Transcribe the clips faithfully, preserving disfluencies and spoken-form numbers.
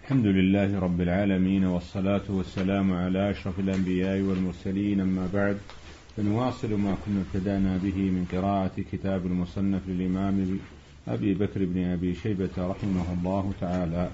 الحمد لله رب العالمين، والصلاة والسلام على أشرف الأنبياء والمرسلين، أما بعد، فنواصل ما كنا ابتدأنا به من قراءة كتاب المصنف للإمام أبي بكر بن أبي شيبة رحمه الله تعالى.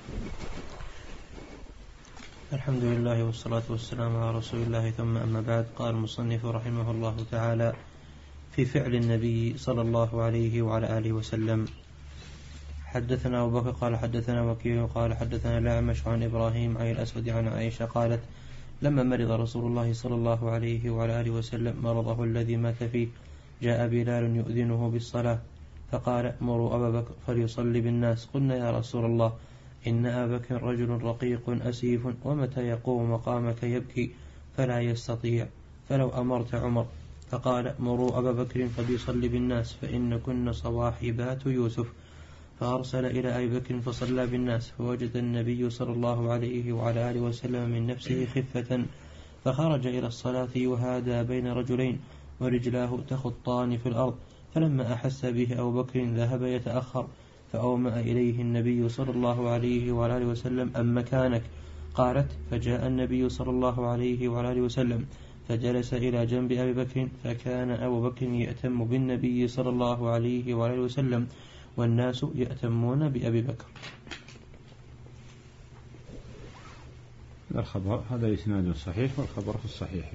الحمد لله والصلاة والسلام على رسول الله، ثم أما بعد. قال المصنف رحمه الله تعالى في فعل النبي صلى الله عليه وعلى آله وسلم: حدثنا أبو بكر قال حدثنا وكيع قال حدثنا الأعمش عن إبراهيم عن الأسود عن عائشة قالت: لما مرض رسول الله صلى الله عليه وعلى آله وسلم مرضه الذي مات فيه، جاء بلال يؤذنه بالصلاة فقال: مروا أبا بكر فليصلي بالناس. قلنا: يا رسول الله، إن أبا بكر رجل رقيق أسيف، ومتى يقوم مقامك يبكي فلا يستطيع، فلو أمرت عمر. فقال: مروا أبا بكر فليصلي بالناس، فإن كن صواحبات يوسف. فأرسل إلى أبي بكر فصلى بالناس، فوجد النبي صلى الله عليه وعلى آله وسلم من نفسه خفة، فخرج إلى الصلاة يهادى بين رجلين ورجلاه تخطان في الأرض، فلما أحس به أبو بكر ذهب يتأخر، فأومأ إليه النبي صلى الله عليه وعلى آله وسلم: أم مكانك؟ قالت: فجاء النبي صلى الله عليه وعلى آله وسلم فجلس إلى جنب أبي بكر، فكان أبو بكر يأتم بالنبي صلى الله عليه وعلى آله وسلم، والناس يأتمون بأبي بكر. الخبر هذا إسناد صحيح، والخبر في الصحيح.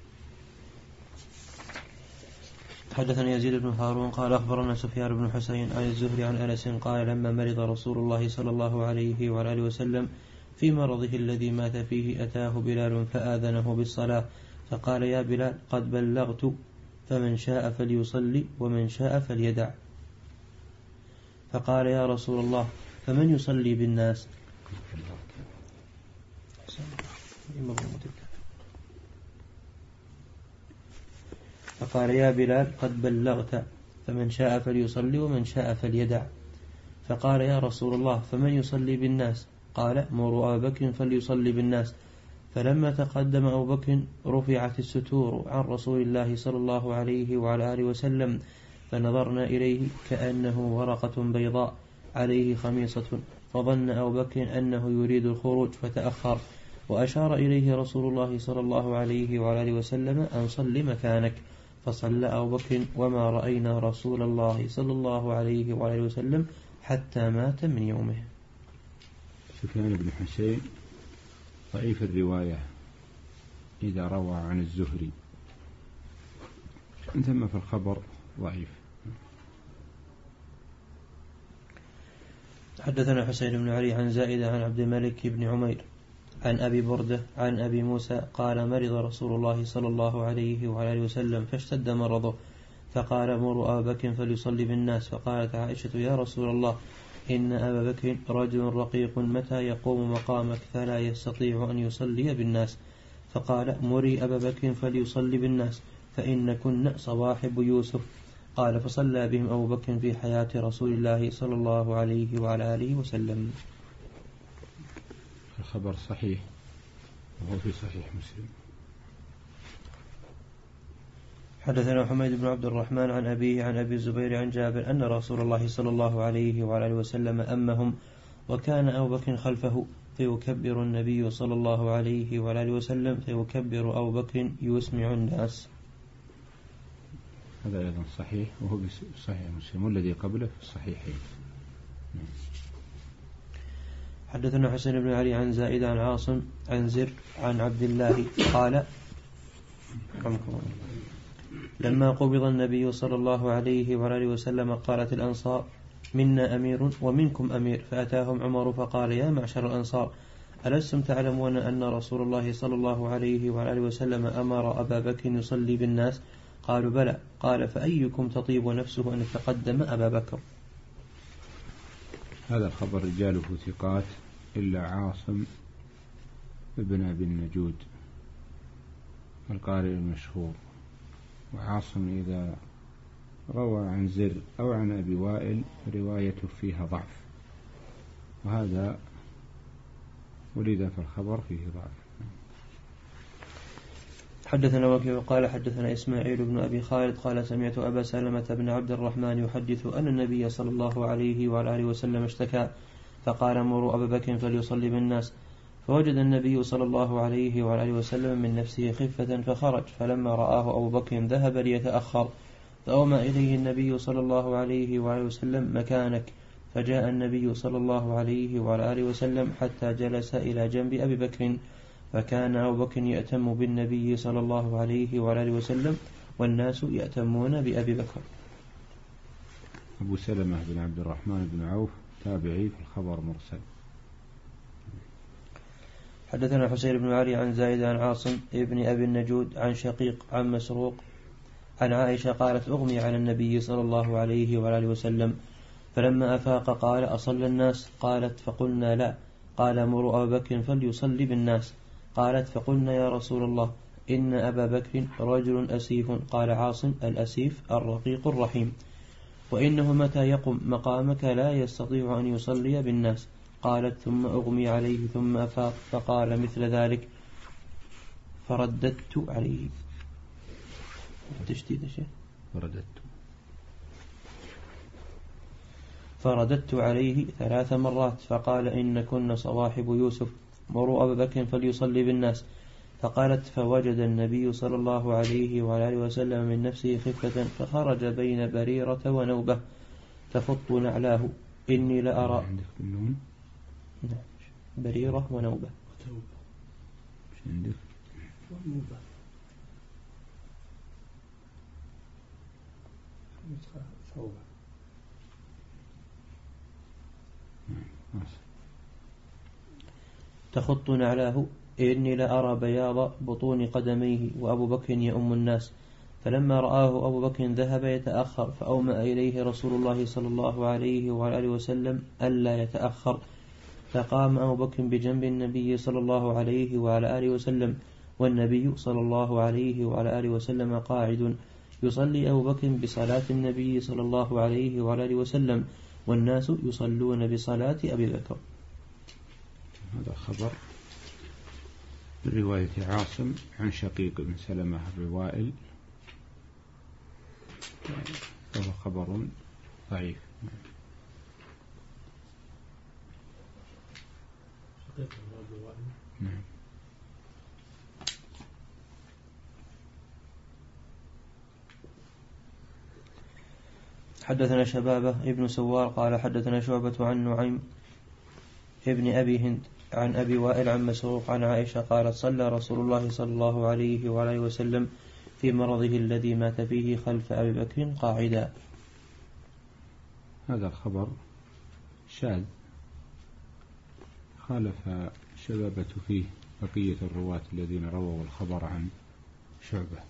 حدثنا يزيد بن هارون قال أخبرنا سفيان بن حسين عن الزهري عن أنس قال: لما مرض رسول الله صلى الله عليه وعلى آله وسلم في مرضه الذي مات فيه، أتاه بلال فآذنه بالصلاة، فقال: يا بلال، قد بلغت، فمن شاء فليصلي ومن شاء فليدع. فقال: يا رسول الله، فمن يصلي بالناس؟ فقال: يا بلال، قد بلغت، فمن شاء فليصلي ومن شاء فليدع. فقال: يا رسول الله، فمن يصلي بالناس؟ قال: مروا أبا بكر فليصلي بالناس. فلما تقدم أبو بكر رفعت الستور عن رسول الله صلى الله عليه وعلى آله وسلم، فنظرنا إليه كأنه ورقة بيضاء عليه خميصة، فظن أبو بكر أنه يريد الخروج فتأخر، وأشار إليه رسول الله صلى الله عليه وعلى آله وسلم: أن صل مكانك. فصلى أبو بكر، وما رأينا رسول الله صلى الله عليه وعلى آله وسلم حتى مات من يومه. سفيان بن حسين ضعيف الرواية إذا روى عن الزهري، ثم في الخبر ضعيف. حدثنا حسين بن علي عن زائدة عن عبد الملك بن عمير عن أبي بردة عن أبي موسى قال: مرض رسول الله صلى الله عليه وعلى آله وسلم فاشتد مرضه، فقال: مروا أبا بكر فليصلي بالناس. فقالت عائشة: يا رسول الله، إن أبا بكر رجل رقيق، متى يقوم مقامك فلا يستطيع أن يصلي بالناس. فقال: مري أبا بكر فليصلي بالناس، فإن كن صواحب يوسف. قال: فصلى بهم أبو بكر في حياة رسول الله صلى الله عليه وعلى آله وسلم. الخبر صحيح، وهو في صحيح مسلم. حدثنا حميد بن عبد الرحمن عن أبيه عن أبي الزبير عن جابر أن رسول الله صلى الله عليه وعلى آله وسلم أمهم، وكان أبو بكر خلفه، فيكبر النبي صلى الله عليه وعلى آله وسلم، فيكبر أبو بكر يسمع الناس. هذا أيضا صحيح، وهو في صحيح مسلم، والذي قبله في الصحيحين. حدثنا حسين بن علي عن زائد عن عاصم عن زر عن عبد الله قال: لما قبض النبي صلى الله عليه وعلى وسلم قالت الأنصار: منا أمير ومنكم أمير. فأتاهم عمر فقال: يا معشر الأنصار، ألستم تعلمون أن رسول الله صلى الله عليه وعلى وسلم أمر أبا بكر يصلي بالناس؟ قالوا: بلى. قال: فأيكم تطيب نفسه أن يتقدم أبا بكر؟ هذا الخبر رجاله ثقات إلا عاصم ابن أبي النجود القارئ المشهور. وعاصم إذا روى عن زر أو عن أبي وائل روايته فيها ضعف، وهذا ولذا في الخبر فيه ضعف. حدثنا وكيع قال حدثنا إسماعيل بن أبي خالد قال: سمعت أبا سلمة بن عبد الرحمن يحدث أن النبي صلى الله عليه وعلى آله وسلم اشتكى، فقال مروا أبا بكر فليصلي بالناس. فوجد النبي صلى الله عليه وآله وسلم من نفسه خفة فخرج، فلما رآه أبو بكر ذهب ليتأخر، فأومى إليه النبي صلى الله عليه وآله وسلم مكانك، فجاء النبي صلى الله عليه وآله وسلم حتى جلس إلى جنب أبي بكر، فكان أبو بكر يأتم بالنبي صلى الله عليه وآله وسلم والناس يأتمون بأبي بكر. أبو سلمة بن عبد الرحمن بن عوف تابعي في الخبر مرسل. حدثنا حسين بن علي عن زايد عن عاصم ابن أبي النجود عن شقيق عن مسروق عن عائشة قالت أغمي على النبي صلى الله عليه وآله وسلم فلما أفاق قال أصلى الناس؟ قالت فقلنا لا. قال مروا أبا بكر فليصلي بالناس. قالت فقلنا يا رسول الله إن أبا بكر رجل أسيف. قال عاصم الأسيف الرقيق الرحيم، وإنه متى يقم مقامك لا يستطيع أن يصلي بالناس. قالت ثم أغمي عليه ثم أفاق فقال مثل ذلك فرددت عليه. تشديد شيء فرددت فرددت عليه ثلاث مرات، فقال إن كن صواحب يوسف، مروا أبا بكر فليصلي بالناس. فقالت فوجد النبي صلى الله عليه وآله وسلم من نفسه خفة فخرج بين بريرة ونوبة تفط نعلاه إني لأرى بريرة ونوبة تخط نعلاه إني لأرى بياض بطون قدميه وأبو بكر يؤم الناس. فلما رآه أبو بكر ذهب يتأخر، فأومأ إليه رسول الله صلى الله عليه وآله وسلم ألا يتأخر، فقام أبو بكر بجنب النبي صلى الله عليه وعلى آله وسلم، والنبي صلى الله عليه وعلى آله وسلم قاعد، يصلي أبو بكر بصلاة النبي صلى الله عليه وعلى آله وسلم، والناس يصلون بصلاة أبي بكر. هذا خبر من رواية عاصم عن شقيق بن سلمة الروائل، وهو خبر ضعيف. نعم. حدثنا شبابة ابن سوار قال حدثنا شعبة عن نعيم ابن أبي هند عن أبي وائل عن مسروق عن عائشة قالت صلى رسول الله صلى الله عليه وآله وسلم في مرضه الذي مات فيه خلف أبي بكر قاعدا. هذا الخبر شاذ، خالف شبابة فيه بقية الرواة الذين رووا الخبر عن شعبة.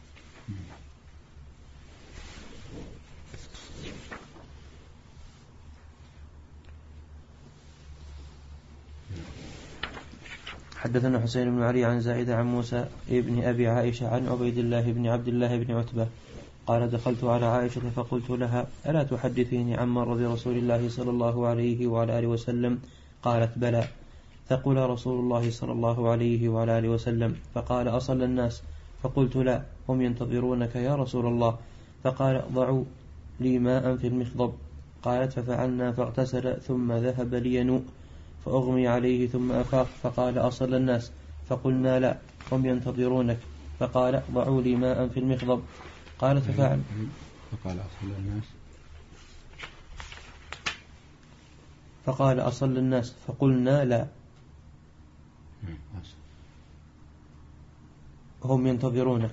حدثنا حسين بن علي عن زائد عن موسى ابن أبي عائشة عن عبيد الله بن عبد الله بن عتبة قال دخلت على عائشة فقلت لها ألا تحدثيني عن مرض رسول الله صلى الله عليه وعلى آله وسلم؟ قالت بلى. فقال رسول الله صلى الله عليه وعلى آله وسلم، فقال أصلى الناس؟ فقلت لا، هم ينتظرونك يا رسول الله. فقال ضعوا لي ماء في المخضب. قالت ففعلنا فاغتسل ثم ذهب لينوء فأغمي عليه ثم أفاق، فقال أصلى الناس؟ فقلنا لا، هم ينتظرونك. فقال ضعوا لي ماء في المخضب. قالت ففعل فقال أصلى الناس فقال أصلى الناس؟ فقلنا لا، هم ينتظرونك.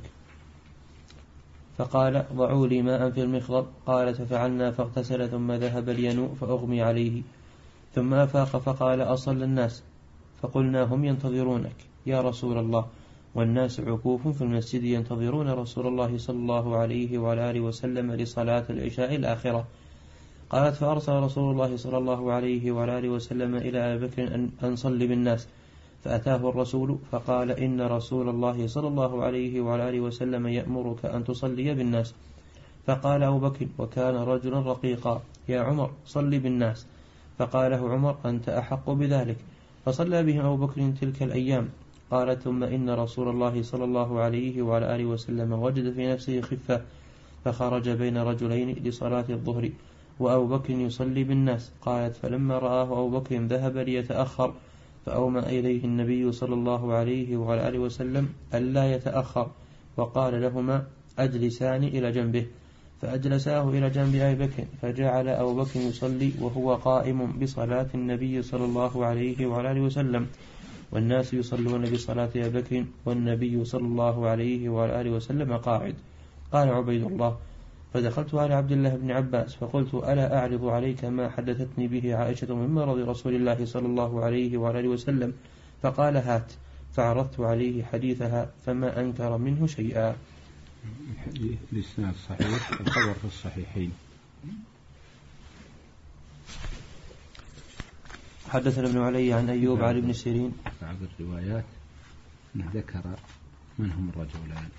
فقال ضعوا لي ماء في المخضب. قالت ففعلنا فاغتسل ثم ذهب لينوء فأغمي عليه ثم أفاق، فقال أصلى الناس؟ فقلنا هم ينتظرونك يا رسول الله، والناس عكوف في المسجد ينتظرون رسول الله صلى الله عليه وعلى آله وسلم لصلاة العشاء الآخرة. قالت فأرسل رسول الله صلى الله عليه وعلى آله وسلم إلى أبي بكر أن صلي بالناس، فأتاه الرسول فقال إن رسول الله صلى الله عليه وعلى آله وسلم يأمرك أن تصلي بالناس. فقال أبو بكر وكان رجلا رقيقا يا عمر صلي بالناس. فقال له عمر أنت أحق بذلك. فصلى بهم أبو بكر تلك الأيام. قال ثم إن رسول الله صلى الله عليه وعلى آله وسلم وجد في نفسه خفة، فخرج بين رجلين لصلاة الظهر، وأبو بكر يصلي بالناس. قالت: فلما رآه أبو بكر ذهب ليتأخر، فأومأ إليه النبي صلى الله عليه وعلى آله وسلم ألا يتأخر، وقال لهما: أجلسان إلى جنبه، فأجلساه إلى جنب أبي بكر، فجعل أبو بكر يصلي وهو قائم بصلاة النبي صلى الله عليه وعلى آله وسلم، والناس يصلون بصلاة أبي بكر والنبي صلى الله عليه وعلى آله وسلم قاعد. قال عبيد الله: فدخلت على عبد الله بن عباس فقلت: ألا أعرض عليك ما حدثتني به عائشة من مرض رسول الله صلى الله عليه وعلى آله وسلم؟ فقال: هات. فعرضت عليه حديثها فما أنكر منه شيئا. الإسناد صحيح، الخبر في الصحيحين. حدثنا ابن علي عن أيوب عن ابن سيرين. بعض الروايات ذكر من هم الرجلان.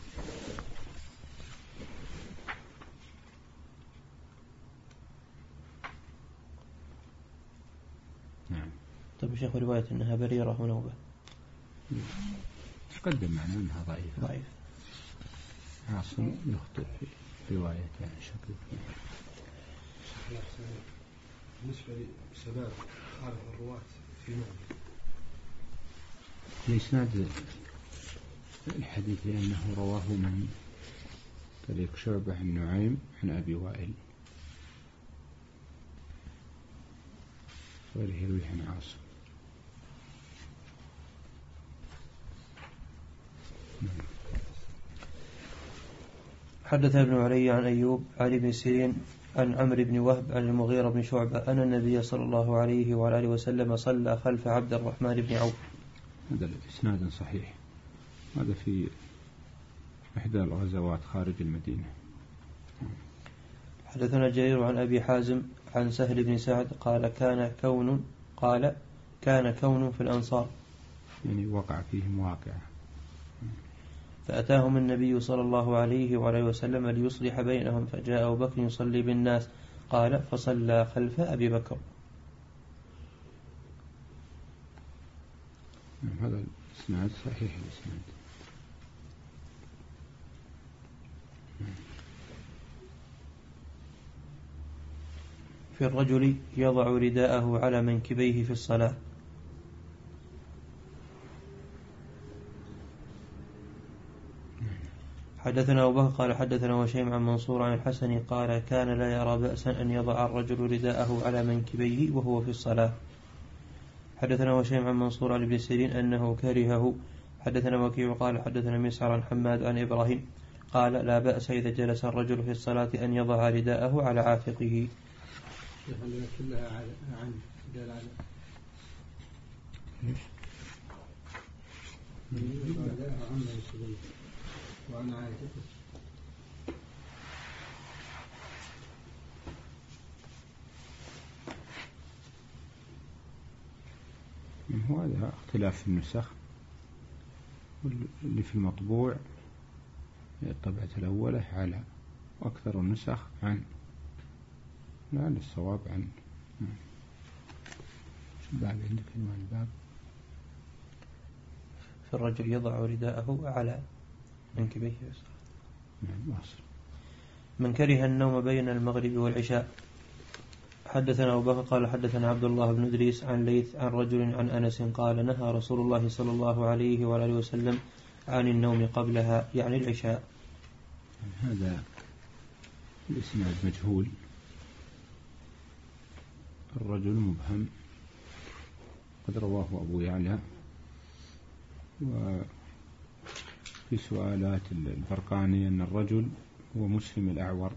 نعم. طيب شيخ، رواية أنها بريرة ونوبة تقدم معنا أنها ضعيفة. ضعيف. عاصم يخطئ في رواية يعني شكل. بالنسبة لسباب هذا الرواة في نوم الإسناد الحديث لأنه رواه من طريق شعبة عن نعيم عن أبي وائل، غيره يروي عن عاصم. حدث ابن علي عن أيوب عن ابن سيرين عن عمرو بن وهب عن المغيرة بن شعبة أن النبي صلى الله عليه وعلى آله وسلم صلى خلف عبد الرحمن بن عوف. هذا الإسناد صحيح، هذا في إحدى الغزوات خارج المدينة. حدثنا جرير عن أبي حازم عن سهل بن سعد قال كان كون قال كان كون في الأنصار، يعني وقع فيهم واقع، فأتاهم النبي صلى الله عليه وعليه وسلم ليصلح بينهم، فجاء أبو بكر يصلي بالناس. قال: فصلى خلف أبي بكر. هذا الإسناد صحيح. الإسناد في الرجل يضع رداءه على منكبيه في الصلاة. حدثنا أبو بكر قال حدثنا وشيم عن منصور عن الحسن قال كان لا يرى بأسا أن يضع الرجل رداءه على منكبيه وهو في الصلاة. حدثنا وشيم عن منصور عن ابن سيرين أنه كرهه. حدثنا وكيع قال حدثنا مسعر عن حماد عن إبراهيم قال لا بأس إذا جلس الرجل في الصلاة أن يضع رداءه على عاتقه. كلها عن قال على وأنا عاتق. هو هذا اختلاف في النسخ، واللي في المطبوع الطبعة الأولى على، وأكثر النسخ عن. لعل الصواب عن. باب عندك عنوان الباب في الرجل يضع رداءه على منكبيه. نعم. من كره النوم بين المغرب والعشاء. حدثنا أبو بكر قال حدثنا عبد الله بن إدريس عن ليث عن رجل عن أنس قال نهى رسول الله صلى الله عليه وآله وسلم عن النوم قبلها، يعني العشاء. هذا الإسناد مجهول، الرجل مبهم، قد رواه أبو يعلى، وفي سؤالات الفرقاني أن الرجل هو مسلم الأعور،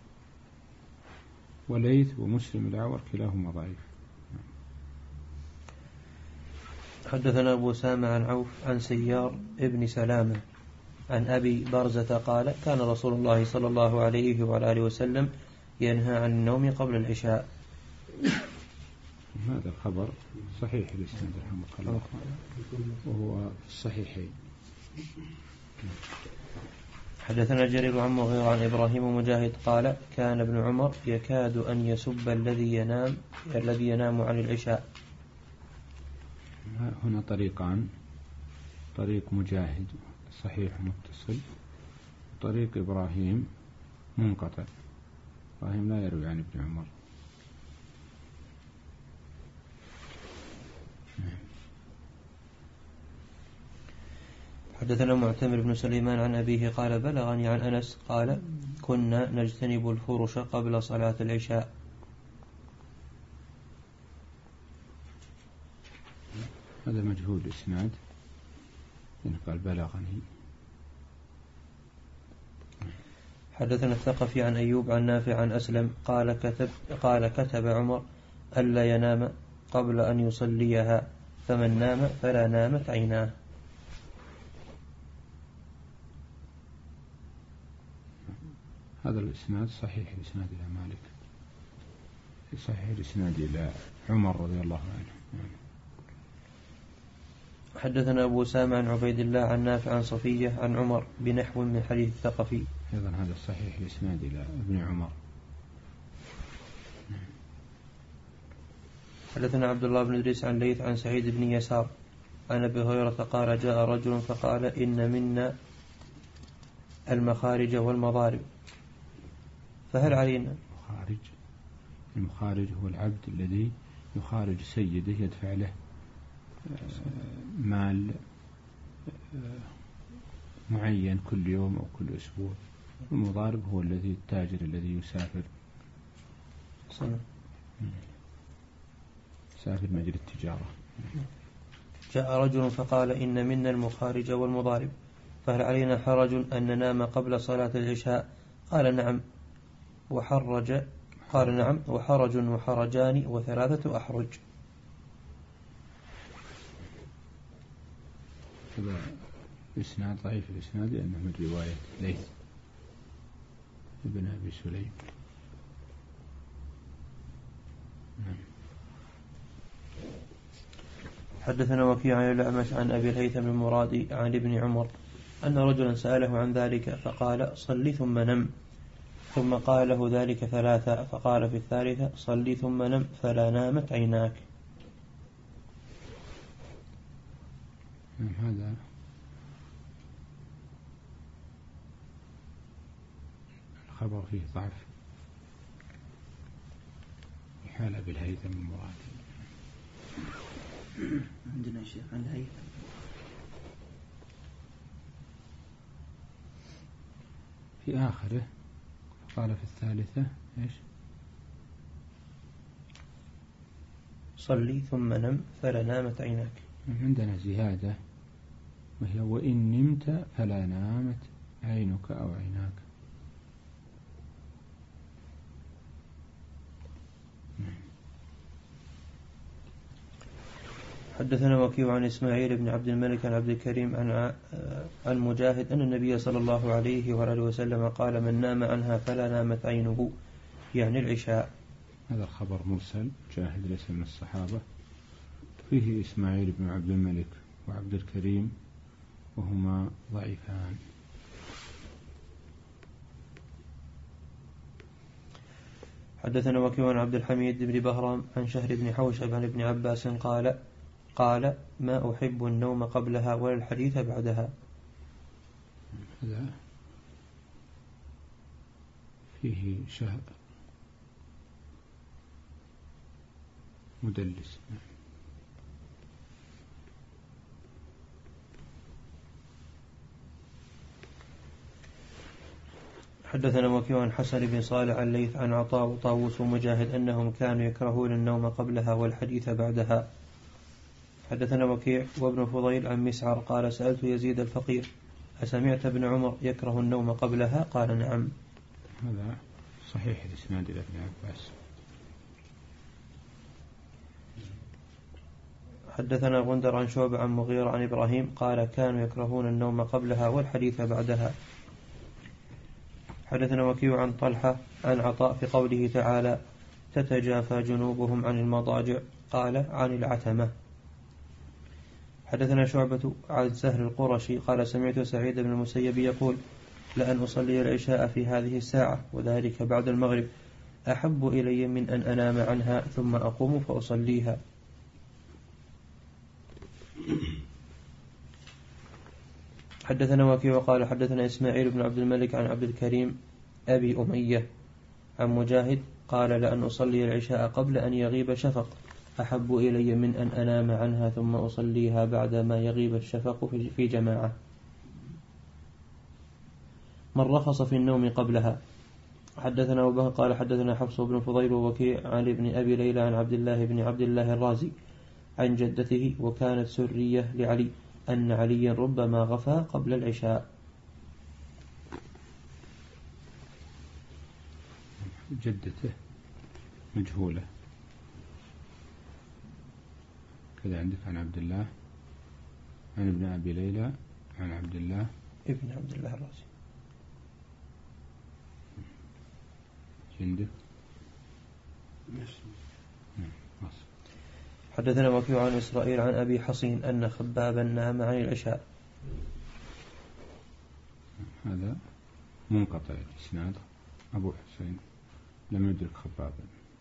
وليث ومسلم الأعور كلاهما ضعيف. حدثنا أبو سامة عن عوف عن سيار ابن سلامة عن أبي برزة قال كان رسول الله صلى الله عليه وعلى آله وسلم ينهى عن النوم قبل العشاء. هذا الخبر صحيح الإسناد رحمه الله، وهو الصحيحين. حدثنا جرير عن مغيرة عن إبراهيم ومجاهد قال كان ابن عمر يكاد أن يسب الذي ينام الذي ينام عن العشاء. هنا طريقان، طريق مجاهد صحيح متصل، وطريق إبراهيم منقطع. إبراهيم لا يروي عن ابن عمر. حدثنا معتمر بن سليمان عن أبيه قال بلغني عن أنس قال كنا نجتنب الفرش قبل صلاة العشاء. هذا مجهول الإسناد، إن قال بلغني. حدثنا الثقفي عن أيوب عن نافع عن أسلم قال كتب, قال كتب عمر ألا ينام قبل أن يصليها، فمن نام فلا نامت عيناه. هذا الإسناد صحيح الإسناد إلى مالك، صحيح الإسناد إلى عمر رضي الله عنه. حدثنا أبو سامع عن عبيد الله عن نافع عن صفية عن عمر بنحو من حديث الثقفي. أيضا هذا صحيح الإسناد إلى ابن عمر. حدثنا عبد الله بن إدريس عن ليث عن سعيد بن يسار عن أبي هريرة قال جاء رجل فقال إن منا المخارج والمضارب فهل علينا؟ المخارج المخارج هو العبد الذي يخارج سيده يدفع له مال معين كل يوم أو كل أسبوع. المضارب هو الذي التاجر الذي يسافر سنة. يسافر مجرى التجارة. جاء رجل فقال إن منا المخارج والمضارب فهل علينا حرج أن ننام قبل صلاة العشاء؟ قال نعم وحرج قال نعم وحرج وحرجان وثلاثة أحرج. هذا إسناد ضعيف الإسناد لأنه من رواية ليث ابن أبي سليم. حدثنا وكيع عن الأعمش عن أبي الهيثم المرادي عن ابن عمر أن رجلا سأله عن ذلك فقال صلي ثم نم، ثم قال له ذلك ثلاثة فقال في الثالثة صلي ثم نم فلا نامت عيناك. هذا الخبر فيه ضعف في حال أبي الهيثم المرادي. عندنا شيخ عن الهيثم في آخره قال في الثالثة إيش؟ صلي ثم نم فلا نامت عيناك. عندنا زيادة وهي وإن نمت فلا نامت عينك أو عيناك. حدثنا وكيع عن إسماعيل بن عبد الملك عن عبد الكريم عن عن مجاهد أن النبي صلى الله عليه وآله وسلم قال من نام عنها فلا نامت عينه، يعني العشاء. هذا الخبر مرسل، مجاهد ليس من الصحابة، فيه إسماعيل بن عبد الملك وعبد الكريم وهما ضعيفان. حدثنا وكيع عن عبد الحميد بن بهرام عن شهر بن حوشب عن ابن عباس قال قال ما أحب النوم قبلها ولا الحديث بعدها. هذا فيه شهر مدلس. حدثنا وكيع عن حسن بن صالح عن ليث عن عطاء وطاووس ومجاهد أنهم كانوا يكرهون النوم قبلها والحديث بعدها. حدثنا وكيع وابن فضيل عن مسعر قال سألت يزيد الفقير أسمعت ابن عمر يكره النوم قبلها؟ قال نعم. هذا صحيح الإسناد إلى ابن عباس. حدثنا غندر عن شعبة عن مغيرة عن إبراهيم قال كانوا يكرهون النوم قبلها والحديث بعدها. حدثنا وكيع عن طلحة عن عطاء في قوله تعالى تتجافى جنوبهم عن المضاجع قال عن العتمة. حدثنا شعبة عن سهل القرشي قال سمعت سعيد بن المسيب يقول لأن أصلي العشاء في هذه الساعة وذلك بعد المغرب أحب إلي من أن أنام عنها ثم أقوم فأصليها. حدثنا وكيع وقال حدثنا إسماعيل بن عبد الملك عن عبد الكريم أبي أمية عن مجاهد قال لأن أصلي العشاء قبل أن يغيب شفق أحب إلي من أن أنام عنها ثم أصليها بعد ما يغيب الشفق في جماعة. من رخص في النوم قبلها. حدثنا أبو بكر قال حدثنا حفص بن فضيل ووكيع عن ابن أبي ليلى عن عبد الله بن عبد الله الرازي عن جدته وكانت سرية لعلي أن عليا ربما غفى قبل العشاء. جدته مجهولة كذا عندك عن عبد الله عن ابن أبي ليلى عن عبد الله ابن عبد الله الرازي عندك. حدثنا وكيع عن إسرائيل عن أبي حصين أن خبابا نام عن العشاء. هذا منقطع الإسناد، أبو حسين لم يدرك خبابا.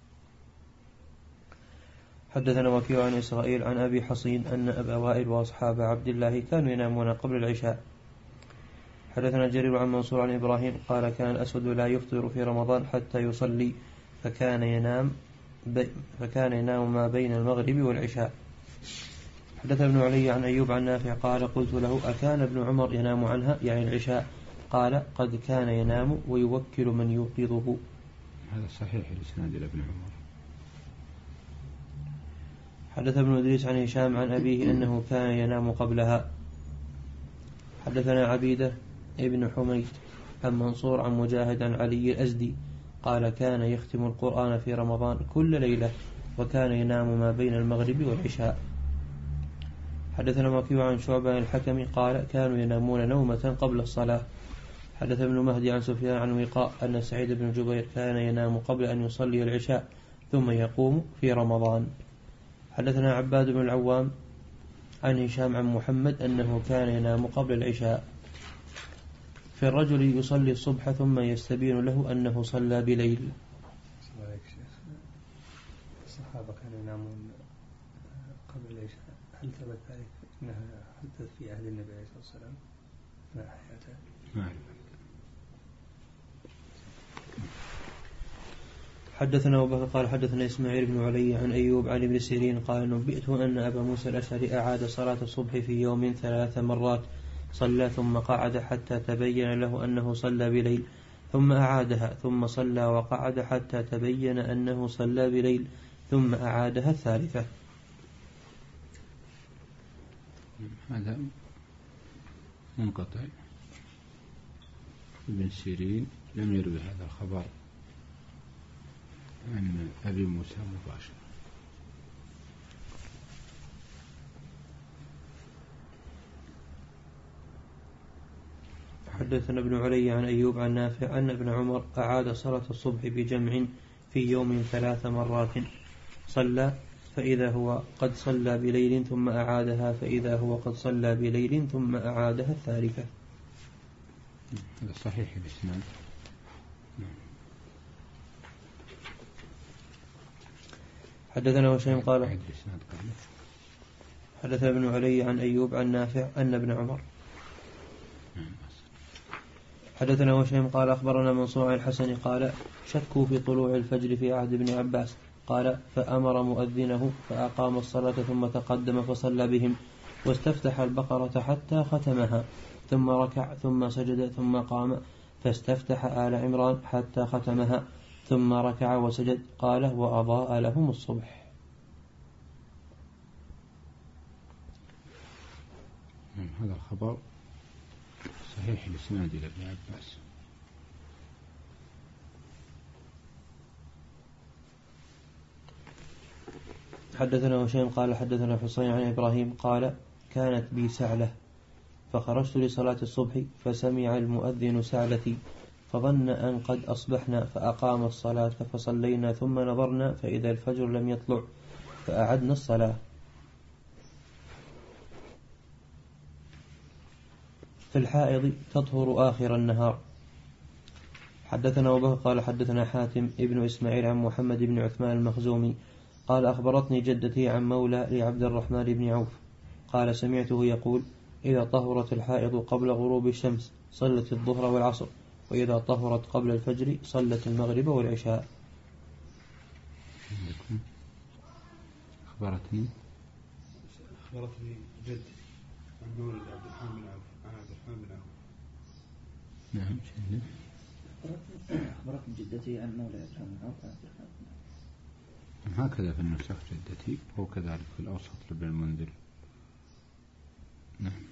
حدثنا وكيع عن إسرائيل عن أبي حصين أن أبا وائل وأصحاب عبد الله كانوا ينامون قبل العشاء. حدثنا جرير عن منصور عن إبراهيم قال كان الأسود لا يفطر في رمضان حتى يصلي فكان ينام بي فكان ينام ما بين المغرب والعشاء. حدث ابن علي عن أيوب عن نافع قال قلت له أكان ابن عمر ينام عنها يعني العشاء؟ قال قد كان ينام ويوكل من يوقظه. هذا صحيح الإسناد إلى ابن عمر. حدث ابن إدريس عن هشام عن أبيه أنه كان ينام قبلها. حدثنا عبيدة ابن حميد عن منصور عن مجاهد عن علي الأزدي قال كان يختم القرآن في رمضان كل ليلة وكان ينام ما بين المغرب والعشاء. حدثنا وكيع عن شعبة الحكم قال كانوا ينامون نومة قبل الصلاة. حدث ابن مهدي عن سفيان عن وقاء أن سعيد بن جبير كان ينام قبل أن يصلي العشاء ثم يقوم في رمضان. حدثنا عباد بن العوام عن هشام عن محمد أنه كان ينام قبل العشاء. في الرجل يصلي الصبح ثم يستبين له أنه صلى بليل. الصحابة كانوا ينامون قبل العشاء، هل ثبت ذلك أنها حدث في عهد النبي عليه الصلاة والسلام مع حياته؟ نعم. حدثنا أبو بكر قال حدثنا إسماعيل بن علي عن أيوب عن ابن سيرين قال نبئت أن أبا موسى الأشعري أعاد صلاة الصبح في يوم ثلاث مرات صلى ثم قعد حتى تبين له أنه صلى بليل ثم أعادها ثم صلى وقعد حتى تبين أنه صلى بليل ثم أعادها الثالثة. هذا منقطع. ابن سيرين لم يروي هذا الخبر عن أبي موسى مباشرة. حدثنا ابن علي عن أيوب عن نافع أن ابن عمر أعاد صلاة الصبح بجمع في يوم ثلاث مرات صلى فإذا هو قد صلى بليل ثم أعادها فإذا هو قد صلى بليل ثم أعادها الثالثة. هذا صحيح الإسناد. حدثنا هشيم قال حدث ابن علي عن أيوب عن نافع أن ابن عمر حدثنا هشيم قال أخبرنا منصور عن الحسن قال شكوا في طلوع الفجر في عهد ابن عباس قال فأمر مؤذنه فأقام الصلاة ثم تقدم فصلى بهم واستفتح البقرة حتى ختمها ثم ركع ثم سجد ثم قام فاستفتح آل عمران حتى ختمها ثم ركع وسجد قال وأضاء لهم الصبح. هذا الخبر صحيح الإسناد إلى ابن عباس. حدثنا هشيم قال حدثنا حسين عن إبراهيم قال كانت بي سعلة فخرجت لصلاة الصبح فسمع المؤذن سعلتي فظن أن قد أصبحنا فأقام الصلاة فصلينا ثم نظرنا فإذا الفجر لم يطلع فأعدنا الصلاة. في الحائض تطهر آخر النهار. حدثنا أبو بكر قال حدثنا حاتم ابن إسماعيل عن محمد بن عثمان المخزومي قال أخبرتني جدتي عن مولى لعبد الرحمن بن عوف قال سمعته يقول إذا طهرت الحائض قبل غروب الشمس صلت الظهر والعصر وإذا طهرت قبل الفجر صلت المغرب والعشاء. أخبرتني أخبرتني جدتي عن مولد عبد الرحمن بن عوف عن عبد الرحمن بن عوف. نعم. أخبرتني جدتي عن مولد عبد الرحمن بن عوف عن عبد الرحمن بن عوف. هكذا في النسخ جدتي وكذلك في الأوسط لابن المنذر. نعم.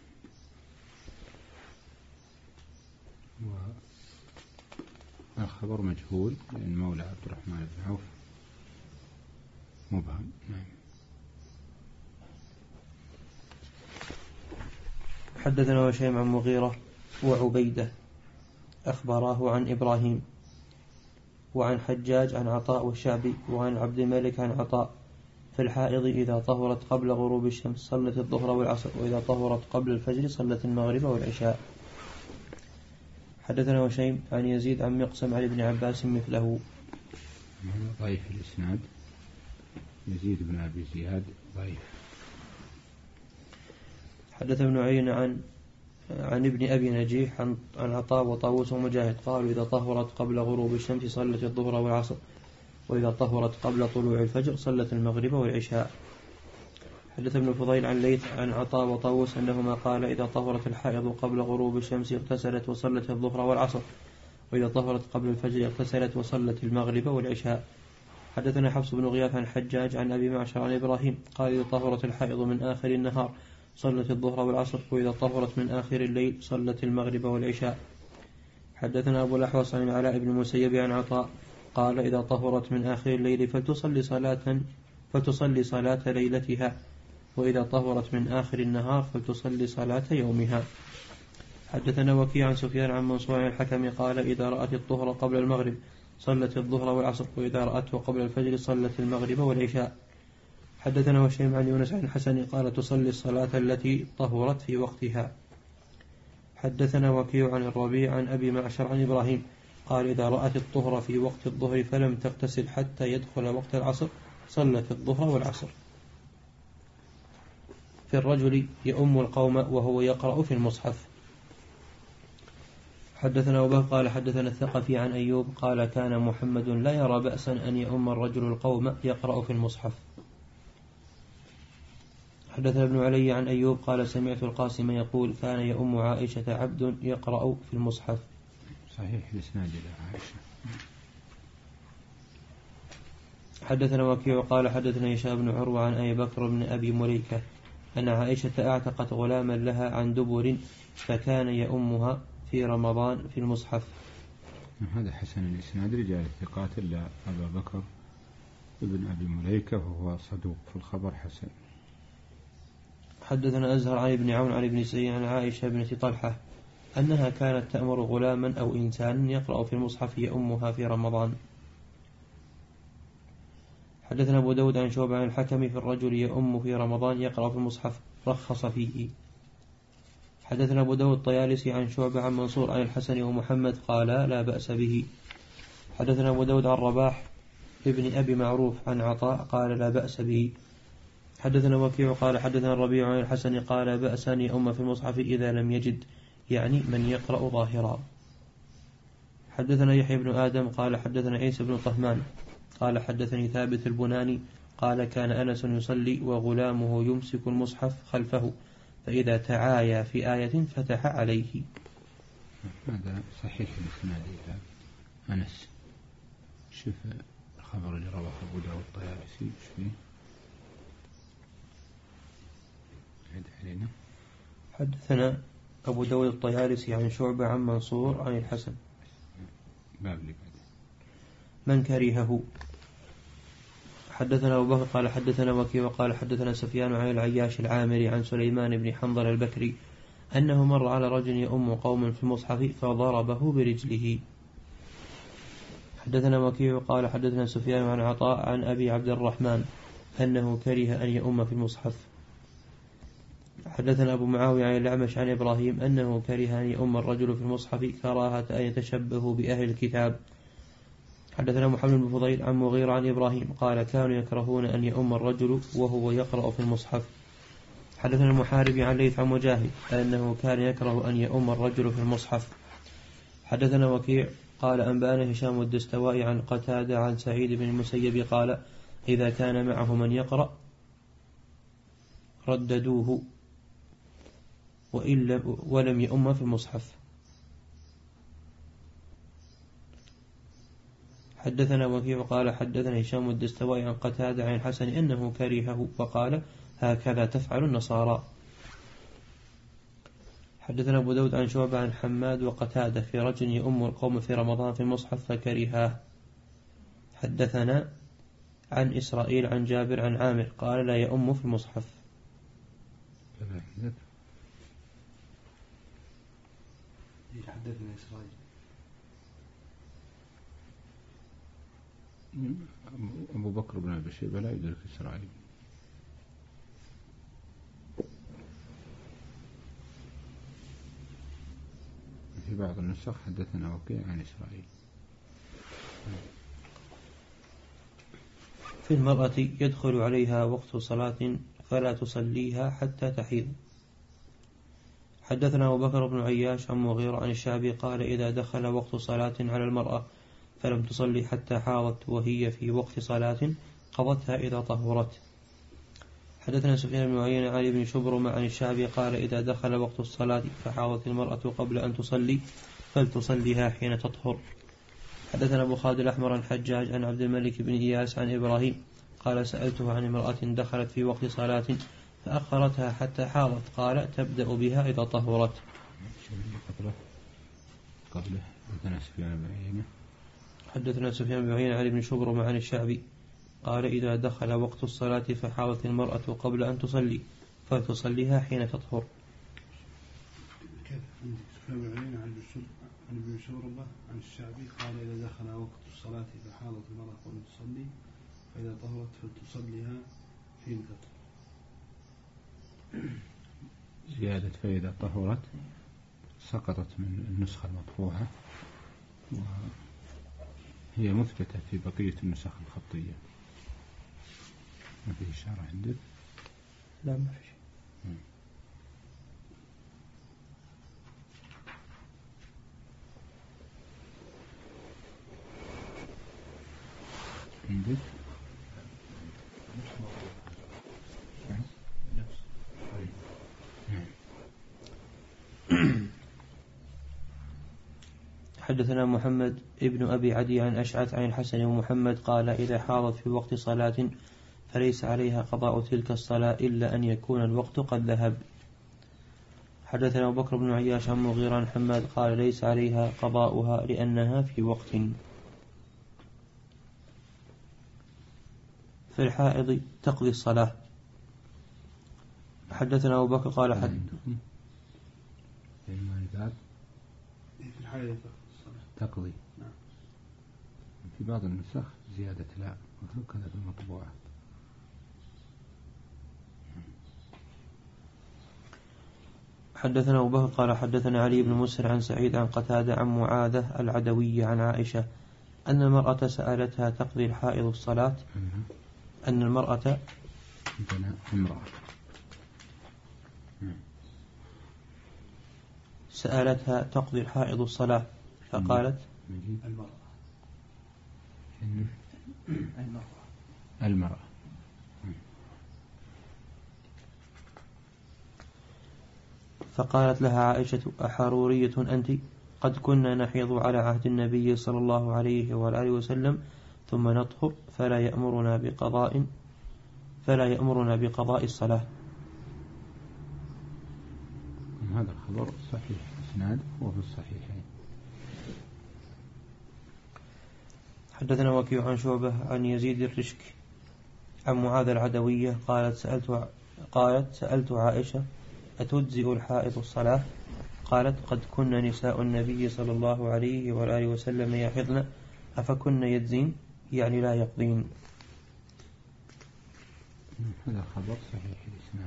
والخبر مجهول لأن مولى عبد الرحمن بن عوف مبهم. نعم. حدثنا هشيم عن مغيرة وعبيدة أخبراه عن إبراهيم وعن حجاج عن عطاء والشعبي وعن عبد الملك عن عطاء في الحائض إذا طهرت قبل غروب الشمس صلت الظهر والعصر وإذا طهرت قبل الفجر صلت المغرب والعشاء. حدثنا هشيم عن يزيد عن مقسم عن ابن عباس مثله. ضعيف الإسناد، يزيد بن أبي زياد ضعيف. حدث ابن عيينة عن عن ابن أبي نجيح عن عطاء وطاووس ومجاهد قالوا إذا طهرت قبل غروب الشمس صلت الظهر والعصر وإذا طهرت قبل طلوع الفجر صلت المغرب والعشاء. حدث ابن الفضيل عن ليث عن عطاء وطاووس أنهما قال إذا طهرت الحائض قبل غروب الشمس اغتسلت وصلت الظهر والعصر وإذا طهرت قبل الفجر اغتسلت وصلت المغرب والعشاء. حدثنا حفص بن غياث عن حجاج عن أبي معشر عن إبراهيم قال إذا طهرت الحائض من آخر النهار صلت الظهر والعصر وإذا طهرت من آخر الليل صلت المغرب والعشاء. حدثنا أبو الأحوص عن علاء بن المسيب عن عطاء قال إذا طهرت من آخر الليل فلتصلي صلاة فتصلي صلاة ليلتها وإذا طهرت من آخر النهار فلتصلي صلاة يومها. حدثنا وكيع عن سفيان عن منصور عن الحكم قال إذا رأت الطهر قبل المغرب صلت الظهر والعصر وإذا رأته قبل الفجر صلت المغرب والعشاء. حدثنا وشيم عن يونس عن الحسن قال تصلي الصلاة التي طهرت في وقتها. حدثنا وكيع عن الربيع عن أبي معشر عن إبراهيم قال إذا رأت الطهر في وقت الظهر فلم تغتسل حتى يدخل وقت العصر صلت الظهر والعصر. في الرجل يؤم القوم وهو يقرأ في المصحف. حدثنا أبو بكر قال حدثنا الثقفي عن أيوب قال كان محمد لا يرى بأسا أن يؤم الرجل القوم يقرأ في المصحف. حدثنا ابن علي عن أيوب قال سمعت القاسم يقول كان يؤم عائشة عبد يقرأ في المصحف. صحيح الإسناد إلى عائشة. حدثنا وكيع قال حدثنا هشام بن عروة عن أبي بكر بن أبي مليكة أن عائشة أعتقت غلاما لها عن دبر فكان يؤمها في رمضان في المصحف. هذا حسن الإسناد رجال الثقات إلا أبا بكر ابن أبي مليكة وهو صدوق في الخبر حسن. حدثنا أزهر عن ابن عون عن ابن سيرين عن عائشة بنت طلحة أنها كانت تأمر غلاما أو إنسانا يقرأ في المصحف يؤمها في رمضان. حدثنا أبو داود عن شعبة عن الحكم في الرجل يؤم في رمضان يقرأ في المصحف رخص فيه. حدثنا أبو داود الطيالسي عن شعبة عن منصور عن الحسن ومحمد قال لا بأس به. حدثنا أبو داود عن رباح ابن أبي معروف عن عطاء قال لا بأس به. حدثنا وكيع قال حدثنا الربيع عن الحسن قال بأس أن يؤم في المصحف إذا لم يجد يعني من يقرأ ظاهرا. حدثنا يحيى بن آدم قال حدثنا عيسى بن طهمان قال حدثني ثابت البناني قال كان أنس يصلي وغلامه يمسك المصحف خلفه فإذا تعايا في آية فتح عليه. هذا صحيح الإسناد إلى أنس. شوف الخبر اللي رواه أبو داود الطيالسي شوي عد علينا. حدثنا أبو داود الطيالسي عن شعبة عن منصور عن الحسن باب لي بعد من كرهه. حدثنا أبو بكر قال حدثنا وكيع وقال حدثنا سفيان عن العياش العامري عن سليمان بن حنظل البكري أنه مر على رجل يؤم قوم في المصحف فضربه برجله. حدثنا وكيع قال حدثنا سفيان عن عطاء عن أبي عبد الرحمن أنه كره أن يؤم في المصحف. حدثنا أبو معاوية عن الأعمش عن إبراهيم أنه كره أن يؤم الرجل في المصحف كراهة أن يتشبه بأهل الكتاب. حدثنا محمد بن فضيل عن مغيرة عن إبراهيم قال كانوا يكرهون أن يؤم الرجل وهو يقرأ في المصحف. حدثنا المحاربي عن ليث عن مجاهد أنه كان يكره أن يؤم الرجل في المصحف. حدثنا وكيع قال أنبأنا هشام الدستوائي عن قتادة عن سعيد بن المسيب قال إذا كان معه من يقرأ رددوه وإن لم ولم يؤم في المصحف. حدثنا وكيع قال حدثنا هشام الدستوائي عن قتادة عن الحسن إنه كرهه وقال هكذا تفعل النصارى. حدثنا أبو داود عن شعبة عن حماد وقتادة في رجل يؤم القوم في رمضان في المصحف فكرهاه. حدثنا عن إسرائيل عن جابر عن عامر قال لا يؤم في المصحف. حدثنا إسرائيل أبو بكر بن أبي شيبة لا يدرك إسرائيل. في بعض النسخ حدثنا وكيع عن إسرائيل. في المرأة يدخل عليها وقت صلاة فلا تصليها حتى تحيض. حدثنا أبو بكر بن عياش عن مغيرة عن الشعبي قال إذا دخل وقت صلاة على المرأة فلم تصلي حتى حاضت وهي في وقت صلاة قضتها إذا طهرت. حدثنا سفيان بن عيينة علي بن شبرم عن الشعبي قال إذا دخل وقت الصلاة فحاضت المرأة قبل أن تصلي فلتصليها حين تطهر. حدثنا أبو خالد الأحمر عن حجاج عن عبد الملك بن إياس عن إبراهيم قال سألته عن امرأة دخلت في وقت صلاة فأخرتها حتى حاضت قال تبدأ بها إذا طهرت. قبله قبله حدثنا سفيان بن عيينة حدثنا سفيان بن عيينة علي بن شبرم عن الشعبي قال إذا دخل وقت الصلاة فحاضت المرأة قبل أن تصلي فتصليها حين تطهر. كذا سفيان بن عيينة عن ابن شبرمة عن الشعبي قال إذا دخل وقت الصلاة فحاضت المرأة قبل أن تصلي فإذا طهرت فتصليها حين تطهر. زيادة فإذا طهرت سقطت من النسخة المطبوعة وهي مثبتة في بقية النسخ الخطية. ما فيه إشارة عندك؟ لا ما في شيء. عندك؟ حدثنا محمد ابن أبي عدي عن أشعث عن الحسن ومحمد قال إذا حاضت في وقت صلاة فليس عليها قضاء تلك الصلاة إلا أن يكون الوقت قد ذهب. حدثنا أبو بكر بن عياش عن مغيرة عن حماد قال ليس عليها قضاؤها لأنها في وقت. في الحائض تقضي الصلاة. حدثنا أبو بكر قال حد في الحائض تقضي. نعم. في بعض النسخ زيادة لا وهكذا في المطبوعة. حدثنا أبو بكر قال حدثنا علي بن مسهر عن سعيد عن قتادة عن معاذة العدوية عن عائشة أن المرأة سألتها تقضي الحائض الصلاة أن المرأة امرأة سألتها تقضي الحائض الصلاة فقالت المرأة المرأة المرأة فقالت لها عائشة أحرورية أنت قد كنا نحيض على عهد النبي صلى الله عليه وآله وسلم ثم نطهر فلا يأمرنا بقضاء فلا يأمرنا بقضاء الصلاة. هذا الخبر صحيح إسناد وفي الصحيحين. حدثنا وكيع عن شعبة عن يزيد الرشك عن معاذ العدوية قالت سألت قالت سألت عائشة أتجزئ الحائض الصلاة قالت قد كنا نساء النبي صلى الله عليه وآله وسلم يحضن أفكن يجزين يعني لا يقضين. هذا خبر صحيح الإسناد.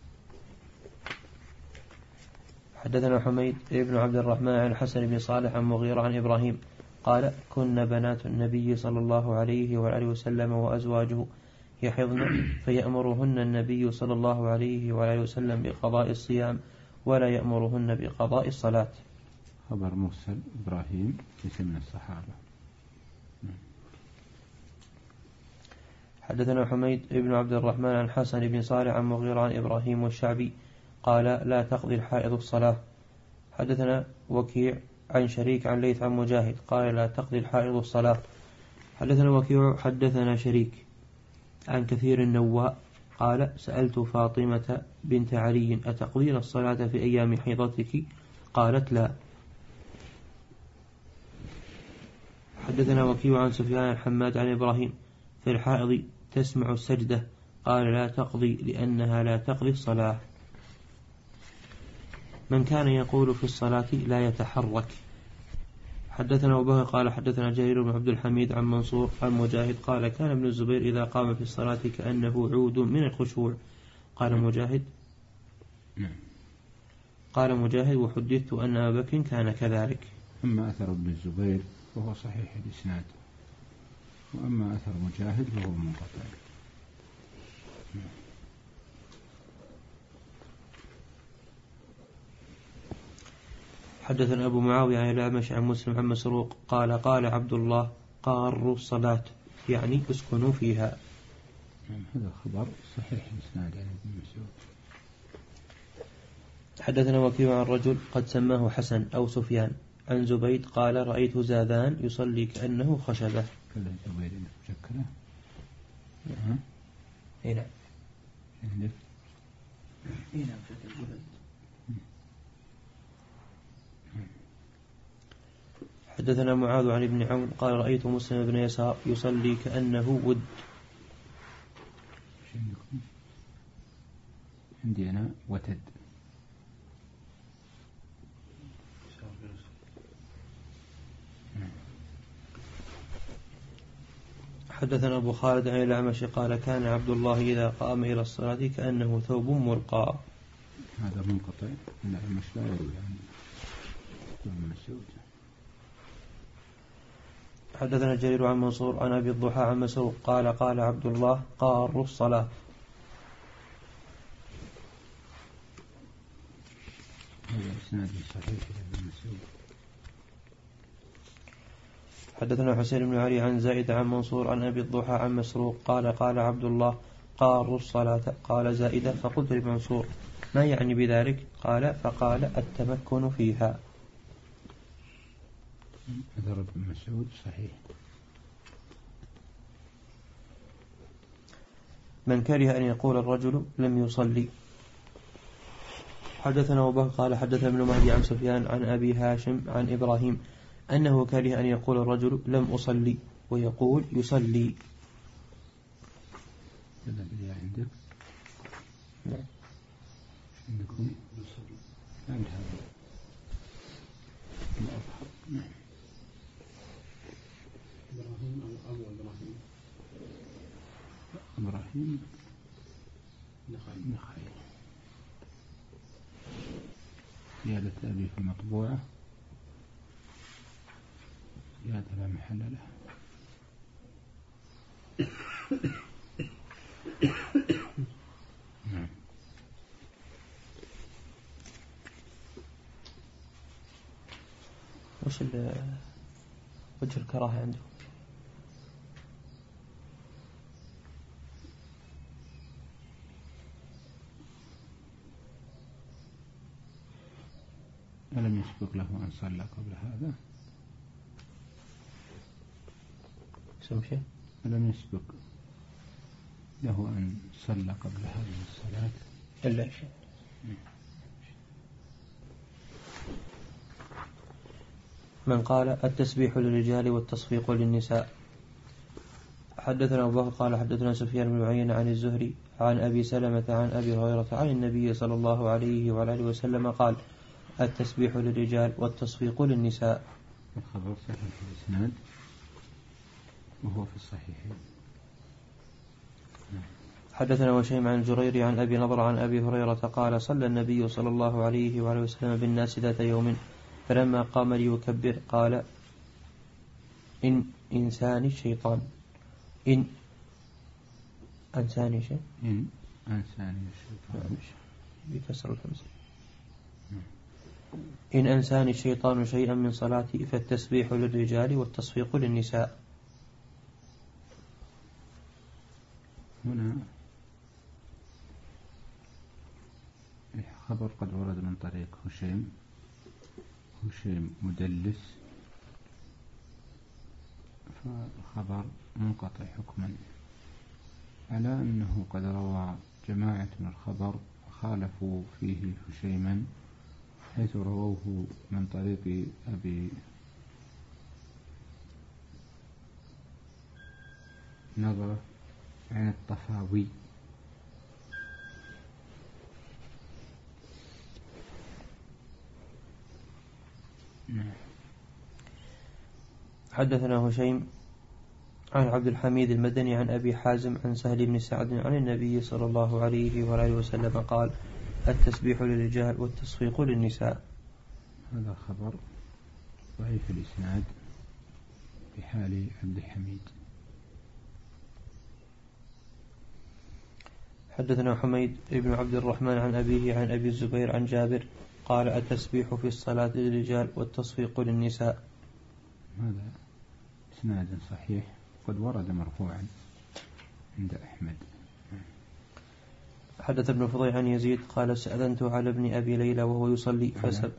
حدثنا حميد ابن عبد الرحمن عن حسن بن صالح عن مغيرة عن إبراهيم قال كنا بنات النبي صلى الله عليه وآله وسلم وأزواجه يحضن فيأمرهن النبي صلى الله عليه وآله وسلم بقضاء الصيام ولا يأمرهن بقضاء الصلاة. خبر مرسل إبراهيم ليس من الصحابة. حدثنا حميد بن عبد الرحمن عن حسن بن صالح عن مغيرة عن إبراهيم والشعبي قال لا تقضي الحائض الصلاة. حدثنا وكيع عن شريك عن ليث عن مجاهد قال لا تقضي الحائض الصلاة. حدثنا وكيع حدثنا شريك عن كثير النواء قال سألت فاطمة بنت علي أتقضين الصلاة في أيام حيضتك؟ قالت لا. حدثنا وكيع عن سفيان عن حماد عن إبراهيم في الحائض تسمع السجدة قال لا تقضي لأنها لا تقضي الصلاة. من كان يقول في الصلاة لا يتحرك. حدثنا أبو بكر قال حدثنا جرير بن عبد الحميد عن منصور عن مجاهد قال كان ابن الزبير إذا قام في الصلاة كأنه عود من الخشوع. قال مجاهد قال مجاهد وحدثت أن أبا بكر كان كذلك. أما أثر ابن الزبير فهو صحيح الإسناد، وأما أثر مجاهد فهو منقطع. حدثنا أبو معاوية عن الأعمش عن مسلم عن مسروق قال قال عبد الله قاروا الصلاة يعني اسكنوا فيها. هذا خبر صحيح الإسناد عن ابن مسعود. حدثنا وكيع عن رجل قد سماه حسن أو سفيان عن زبيد قال رأيت زاذان يصلي كأنه خشبة. كذا زبيد مشكلة. اي نعم. اي نعم شكل زبيد. حدثنا معاذ عن ابن عون قال رأيت مسلم بن يسار يصلي كأنه ود. عندي أنا وتد. حدثنا أبو خالد عن الأعمش قال كان عبد الله إذا قام إلى الصلاة كأنه ثوب ملقى. هذا منقطع. الأعمش لا يروي عن ابن مسعود. حدثنا جرير عن منصور عن أبي الضحى عن مسروق قال قال عبد الله قاروا الصلاة. هذا إسناد صحيح لابن مسعود. حدثنا حسين بن علي عن زائد عن منصور عن أبي الضحى عن مسروق قال قال عبد الله قاروا الصلاة. قال زائدة فقلت لمنصور ما يعني بذلك؟ قال فقال التمكن فيها. أثر ابن مسعود صحيح. من كره أن يقول الرجل لم يصلي. حدثنا أبو بكر قال حدثنا ابن مهدي عن سفيان عن أبي هاشم عن إبراهيم أنه كره أن يقول الرجل لم أصلي ويقول يصلي. هذا اللي عندك؟ نعم. عندكم يصلي. عند هذا الأظهر. نعم. إبراهيم أو أبو إبراهيم. إبراهيم نخعي. نخعي. زيادة أبي في المطبوعة زيادة لا محل لها. نعم. وش وجه الكراهة عنده؟ ألم يسبق له أن صلى قبل هذا؟ سمشي؟ ألم يسبق له أن صلى قبل هذه الصلاة؟ إلا شيء. من قال التسبيح للرجال والتصفيق للنساء. حدثنا أبو بكر قال حدثنا سفيان بن عيينة عن الزهري عن أبي سلمة عن أبي هريرة عن النبي صلى الله عليه وعلى آله وسلم قال التسبيح للرجال والتصفيق للنساء. الخبر صحيح الإسناد وهو في الصحيحين. حدثنا وشيم عن جرير عن أبي نضر عن أبي هريرة قال صلى النبي صلى الله عليه وعلى وسلم بالناس ذات يوم فلما قام ليكبر قال إن إنساني الشيطان إن أنساني شيء إن أنساني الشيطان بكسر الهمزة إن أنساني الشيطان شيئا من صلاتي فالتسبيح للرجال والتصفيق للنساء. هنا خبر قد ورد من طريق هشيم هشيم مدلس، فالخبر منقطع حكما، على أنه قد روى جماعة من الخبر خالفوا فيه هشيما، حيث رووه من طريق أبي نضرة عن الطفاوي. حدثنا هشيم عن عبد الحميد المدني عن أبي حازم عن سهل بن سعد عن النبي صلى الله عليه وآله وسلم قال: التسبيح للرجال والتصفيق للنساء. هذا خبر ضعيف الإسناد في حال عبد الحميد. حدثنا حميد بن عبد الرحمن عن أبيه عن أبي الزبير عن جابر قال: التسبيح في الصلاة للرجال والتصفيق للنساء. هذا إسناد صحيح، قد ورد مرفوعا عند أحمد. حدث ابن فضيل عن يزيد قال: استأذنت على ابن أبي ليلى وهو يصلي فسب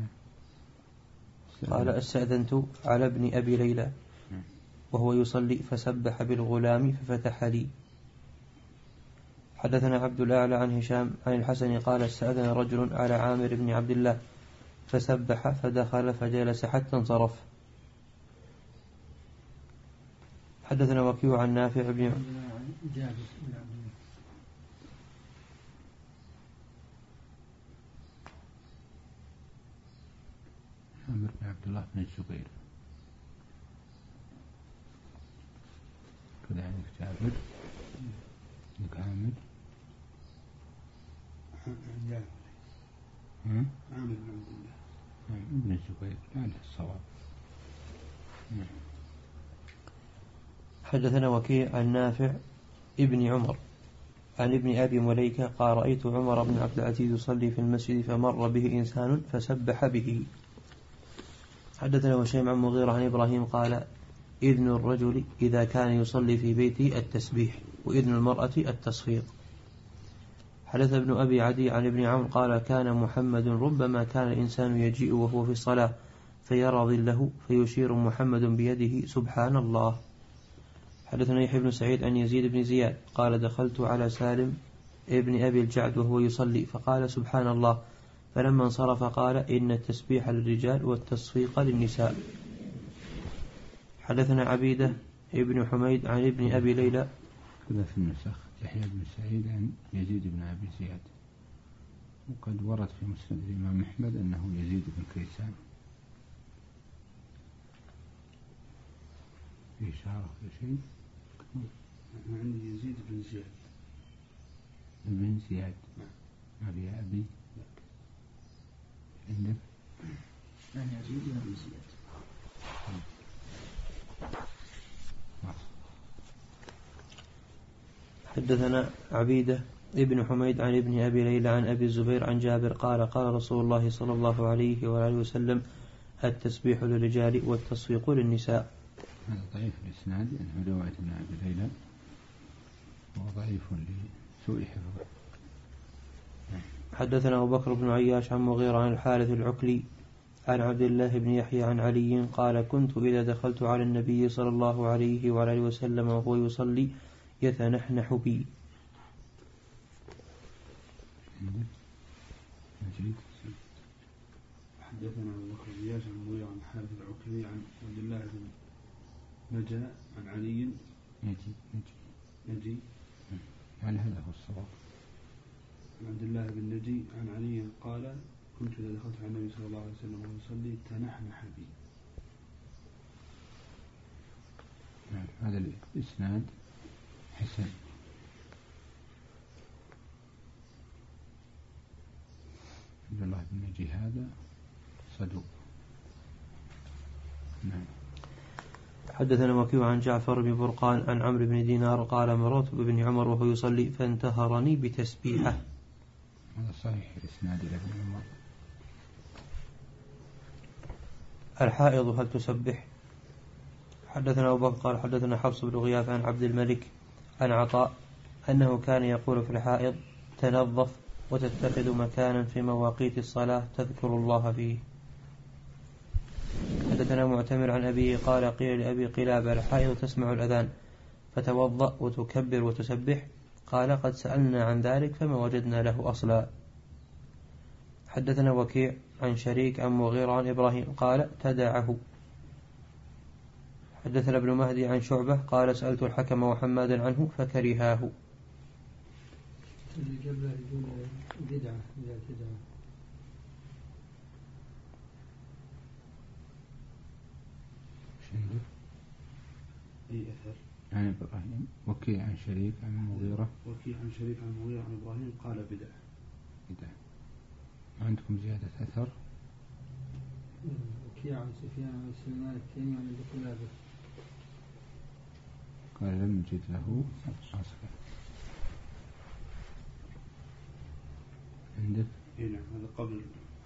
قال استأذنت على ابن أبي ليلى وهو يصلي فسبح بالغلام ففتح لي. حدثنا عبد الأعلى عن هشام عن الحسن قال: استأذن رجل على عامر بن عبد الله فسبح فدخل فجلس حتى انصرف. حدثنا وكيع عن نافع بن عامر بن عبد الله بن الزبير، كذا عندك جابر عندك عامر عامر بن عبد الله ابن الزبير على الصواب. حدثنا وكيع عن نافع ابن عمر عن ابن أبي مليكة قال: رأيت عمر بن عبد العزيز يصلي في المسجد فمر به إنسان فسبح به. حدثنا هشيم عن مغيرة عن إبراهيم قال: إذن الرجل إذا كان يصلي في بيته التسبيح، وإذن المرأة التصفيق. حدث ابن أبي عدي عن ابن عمرو قال: كان محمد ربما كان الإنسان يجيء وهو في الصلاة فيرى ظله فيشير محمد بيده سبحان الله. حدثنا يحيى بن سعيد عن يزيد بن زياد قال: دخلت على سالم ابن أبي الجعد وهو يصلي فقال سبحان الله، فلما انصرف قال: إن التسبيح للرجال والتصفيق للنساء. حدثنا عبيدة ابن حميد عن ابن أبي ليلى كذا في النسخ يحيى بن سعيد عن يزيد بن أبي زياد، وقد ورد في مسند الإمام أحمد أنه يزيد بن كيسان. في إشارة في شيء؟ عندي يزيد بن زياد بن زياد أبي أبي عندك؟ يعني يزيد بن زياد. حدثنا عبيدة ابن حميد عن ابن أبي ليلى عن أبي الزبير عن جابر قال: قال رسول الله صلى الله عليه وآله وسلم: التسبيح للرجال والتصفيق للنساء. هذا ضعيف الإسناد لأنه رواية ابن أبي ليلى، وضعيف لسوء حفظه. حدثنا أبو بكر بن عياش عن مغيرة عن الحارث العكلي عن عبد الله بن يحيى عن علي قال: كنت إذا دخلت على النبي صلى الله عليه وآله وسلم وهو يصلي يتنحنح بي. حدثنا أبو بكر بن عياش عن مغيرة عن الحارث العكلي عن عبد الله بن نجا عن علي نجي نجي نجي هل هذا هو الصواب؟ عن عبد الله بن نجي عن علي قال: كنت إذا دخلت على النبي صلى الله عليه وسلم وهو يصلي تنحنح بي. هذا الإسناد حسن. عبد الله بن نجي هذا صدوق. نعم. حدثنا وكيع عن جعفر بن برقان عن عمرو بن دينار قال: مررت بابن عمر وهو يصلي فانتهرني بتسبيحه. هذا صحيح الإسناد إلى ابن عمر. الحائض هل تسبح؟ حدثنا أبو بكر قال حدثنا حفص بن غياث عن عبد الملك عن عطاء أنه كان يقول في الحائض تنظف وتتخذ مكانا في مواقيت الصلاة تذكر الله فيه. حدثنا معتمر عن أبيه قال قيل لأبي قلابة الحائض تسمع الأذان فتوضأ وتكبر وتسبح؟ قال قد سألنا عن ذلك فما وجدنا له أصلا. حدثنا وكيع عن شريك عن مغيرة عن إبراهيم قال تدعه. حدثنا ابن مهدي عن شعبة قال سألت الحكم وحمادا عنه فكرهاه. اللي قبله يقول بدعة إذا بدعة. شندق أي أثر عن إبراهيم وكيع عن شريك عن المغيرة وكيع عن شريك عن المغيرة عن إبراهيم قال بدعة. بدعة. ما عندكم زيادة أثر؟ وكيع عن سفيان عن سليمان التيمي عن أبي قلابة قال لم نجد له أصلا. عندك؟ إيه نعم هذا قبل.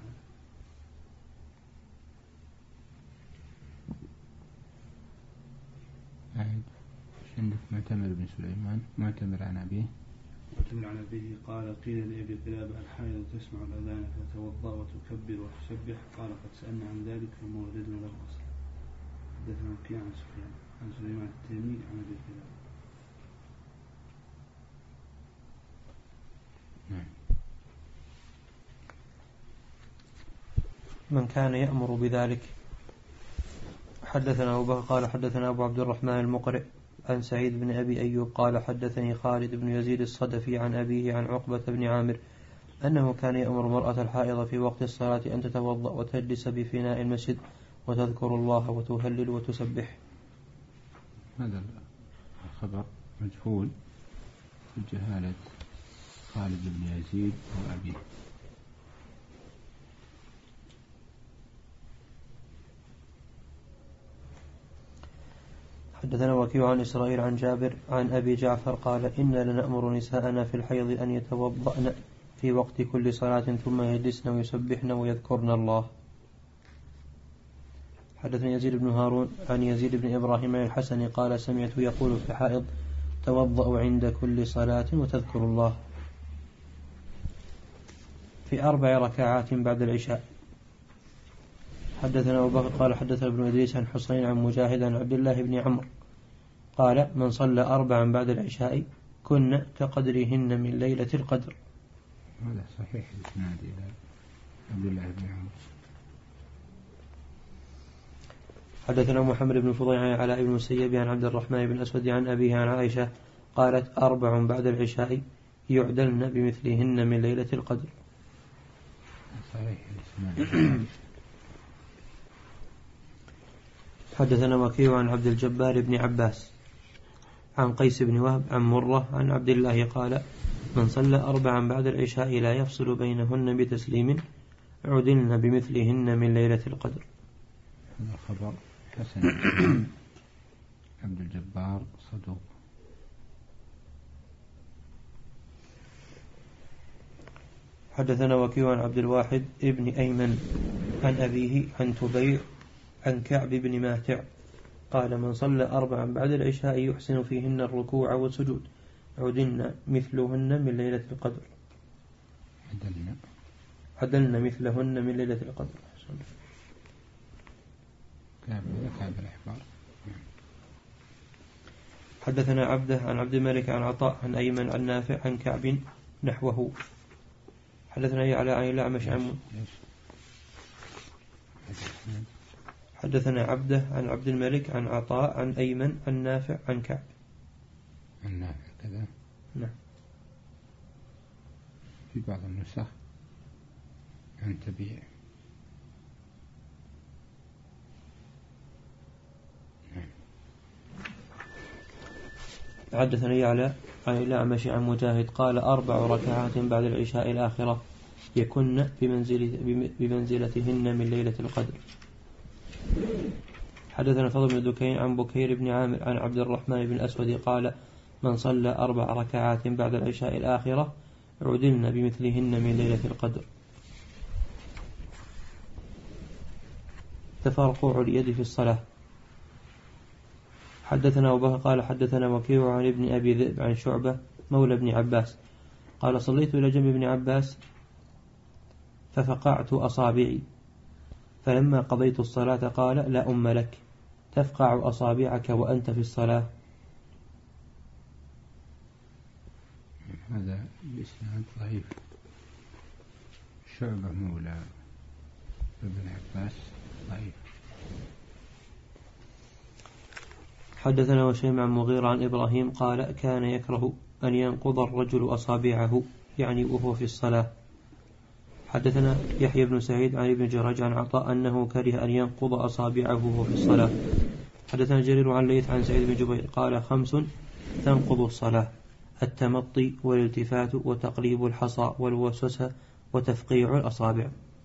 عند عندك معتمر بن سليمان معتمر عن أبيه معتمر عن أبيه قال قيل لأبي قلابة الحائض تسمع الأذان فتوضأ وتكبر وتسبح؟ قال قد سألنا عن ذلك فما وجدنا له أصلا. حدثنا وكيع عن سفيان عن سليمان التيمي عن أبي قلابة. نعم. من كان يأمر بذلك. حدثنا أبو بكر قال حدثنا أبو عبد الرحمن المقرئ عن سعيد بن أبي أيوب قال حدثني خالد بن يزيد الصدفي عن أبيه عن عقبة بن عامر أنه كان يأمر المرأة الحائض في وقت الصلاة أن تتوضأ وتجلس بفناء المسجد وتذكر الله وتهلل وتسبح. هذا الخبر مجهول في جهالة خالد بن يزيد وأبيه. حدثنا وكيع عن إسرائيل عن جابر عن أبي جعفر قال إنا لنأمر نساءنا في الحيض أن يتوضأن في وقت كل صلاة ثم يجلسن ويسبحن ويذكرن الله. حدثنا يزيد بن هارون عن يزيد بن إبراهيم عن الحسن قال سمعت يقول في الحائض توضأ عند كل صلاة وتذكر الله في أربع ركعات بعد العشاء. حدثنا أبو بكر قال حدثنا ابن إدريس عن حسين عن مجاهد عن عبد الله بن عمرو قال من صلى أربعا بعد العشاء كن كقدرهن من ليلة القدر. هذا صحيح الإسناد إلى عبد الله بن عمرو. حدثنا محمد بن فضيل عن علاء بن المسيب عن عبد الرحمن بن أسود عن أبيه عن عائشة قالت أربع بعد العشاء يعدلن بمثلهن من ليلة القدر. صحيح الإسناد. حدثنا وكيع عن عبد الجبار بن عباس عن قيس بن وهب عن مرة عن عبد الله قال من صلى أربعا بعد العشاء لا يفصل بينهن بتسليم عدلن بمثلهن من ليلة القدر. هذا خبر حسن. عبد الجبار صدوق. حدثنا وكيع عن عبد الواحد ابن أيمن عن أبيه عن تبيع عن كعب بن ماتع قال من صلى أربعا بعد العشاء يحسن فيهن الركوع والسجود عدلن مثلهن من ليلة القدر. عدلن عدلن مثلهن من ليلة القدر. كعب كعب الأحبار. حدثنا عبده عن عبد الملك عن عطاء عن أيمن عن نافع عن كعب نحوه. حدثنا يعلى عن الأعمش عن حدثنا عبده عن عبد الملك عن عطاء عن أيمن عن نافع عن كعب. عن نافع كذا. نعم. في بعض النسخ عن تبيع. حدثنا يعلى عن الأعمش عن مجاهد قال أربع ركعات بعد العشاء الآخرة يكن بمنزل بمنزلتهن من ليلة القدر. حدثنا فضل بن دكين عن بكير بن عامر عن عبد الرحمن بن أسود قال من صلى أربع ركعات بعد العشاء الآخرة عدلن بمثلهن من ليلة القدر. تفرقع اليد في الصلاة. حدثنا أبو بكر قال حدثنا وكيع عن ابن أبي ذئب عن شعبة مولى ابن عباس قال صليت إلى جنب ابن عباس ففقعت أصابعي، فلما قضيت الصلاة قال لا أم لك، تفقع أصابعك وأنت في الصلاة. هذا الإسناد ضعيف. شعبة مولى ابن عباس ضعيف. حدثنا وشيم عن مغيرة عن إبراهيم قال كان يكره أن ينقض الرجل أصابعه يعني وهو في الصلاة. حدثنا يحيى بن سعيد عن ابن جريج عن عطاء أنه كره أن ينقض أصابعه وهو في الصلاة. حدثنا جرير عن ليث عن سعيد بن جبير قال خمس تنقض الصلاة: التمطي والالتفات وتقليب الحصى والوسوسة وتفقيع الأصابع.